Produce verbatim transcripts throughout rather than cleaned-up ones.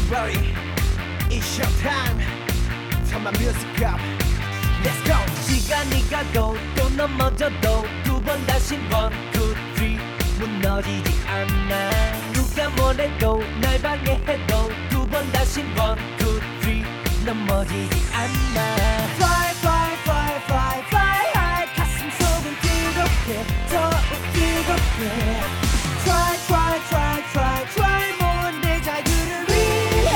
Everybody, it's your time. Turn my music up. Let's go. 시간이 가도 또 넘어져도 두 번 다시 one, two, three 무너지지 않아. 누가 뭐래도 날 방해해도 두 번 다시 one, two, three 넘어지지 않아. Fly, fly, fly, fly, fly high. 가슴 속은 뜨겁게 더욱 뜨겁게. Try, try, try, try, try more. 내 자유를 위해.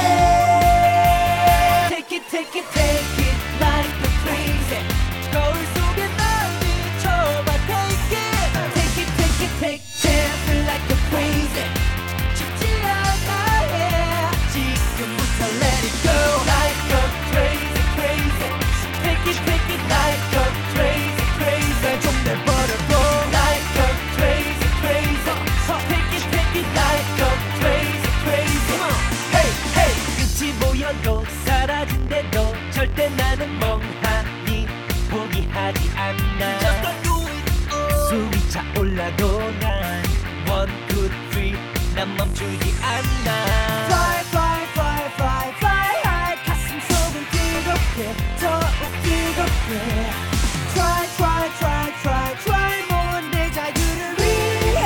Take it, take it, take it like the crazy. 거울 속에 날 비춰봐. Take it, take it, take it, take it feel like the crazy. 죽지 않아 해. 지금부터 let it go like a crazy, crazy. Take it, take it like a crazy, crazy. 좀 내버려둬 like a crazy, crazy. Take it, take it like a crazy, crazy. Hey, hey. 끝이 보여도 사라진대도 절대 나는 멍하니 포기하지 않아. 숨이 차올라도 난 one, two, three 난 멈추지 않아. Fly, fly, fly, fly, fly high. 가슴 속은 뜨겁게 더욱 뜨겁게. Try, try, try, try, try more. 내 자유를 위해.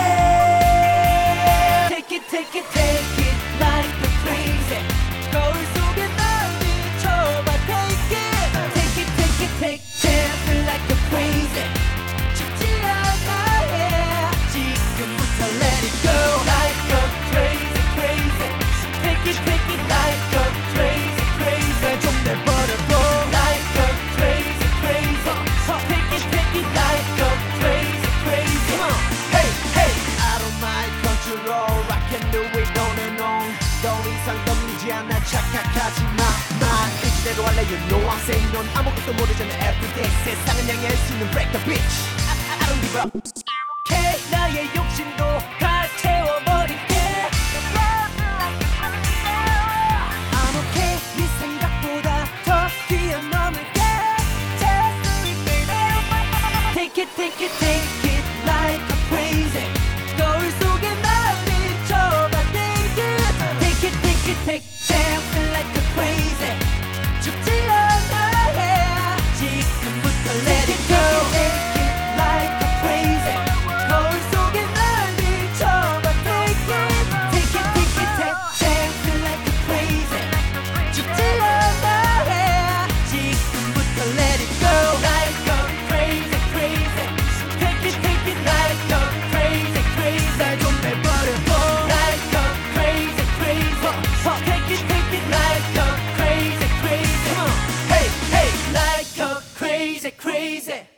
Take it, take it, take it like the crazy. 거울 속에 날 비춰봐. Take it, take it, take it, take it feel like the crazy. 죽지 않아 해. 지금부터 let it go like a crazy, crazy. Take it, take it like a crazy, crazy. 좀 내버려둬 like a crazy, crazy. Take it, take it like a crazy, crazy. Hey, hey. I don't mind control. I can do it on and on. 더 이상 떨리지 않아. 착각하지 마. 나 이대로 할래. You know I'm saying 넌 아무것도 모르잖아. Everyday 세상은 향할 수 있는 break the bitch. I, I, I don't give up. K 나의 욕심도 다 채워버릴게. I'm okay. 네 생각보다 더 뛰어넘을게. Just do it, baby. Take it, take it, take it like a crazy. 거울 속에 날 비춰봐. Take it, take it, take it, take it feel like a crazy. 죽지 않아 해. 지금부터 let it go. Take it like a crazy. 거울 속에 날 비춰봐. Take it, take it, take it, take it feel like a crazy. 죽지 않아 해. 지금부터 let it go like a crazy, crazy. Take it, take it like a crazy, crazy. 날 좀 내버려둬 like a crazy, crazy. Take it, take it like a crazy, crazy. Hey, hey, like a crazy, crazy.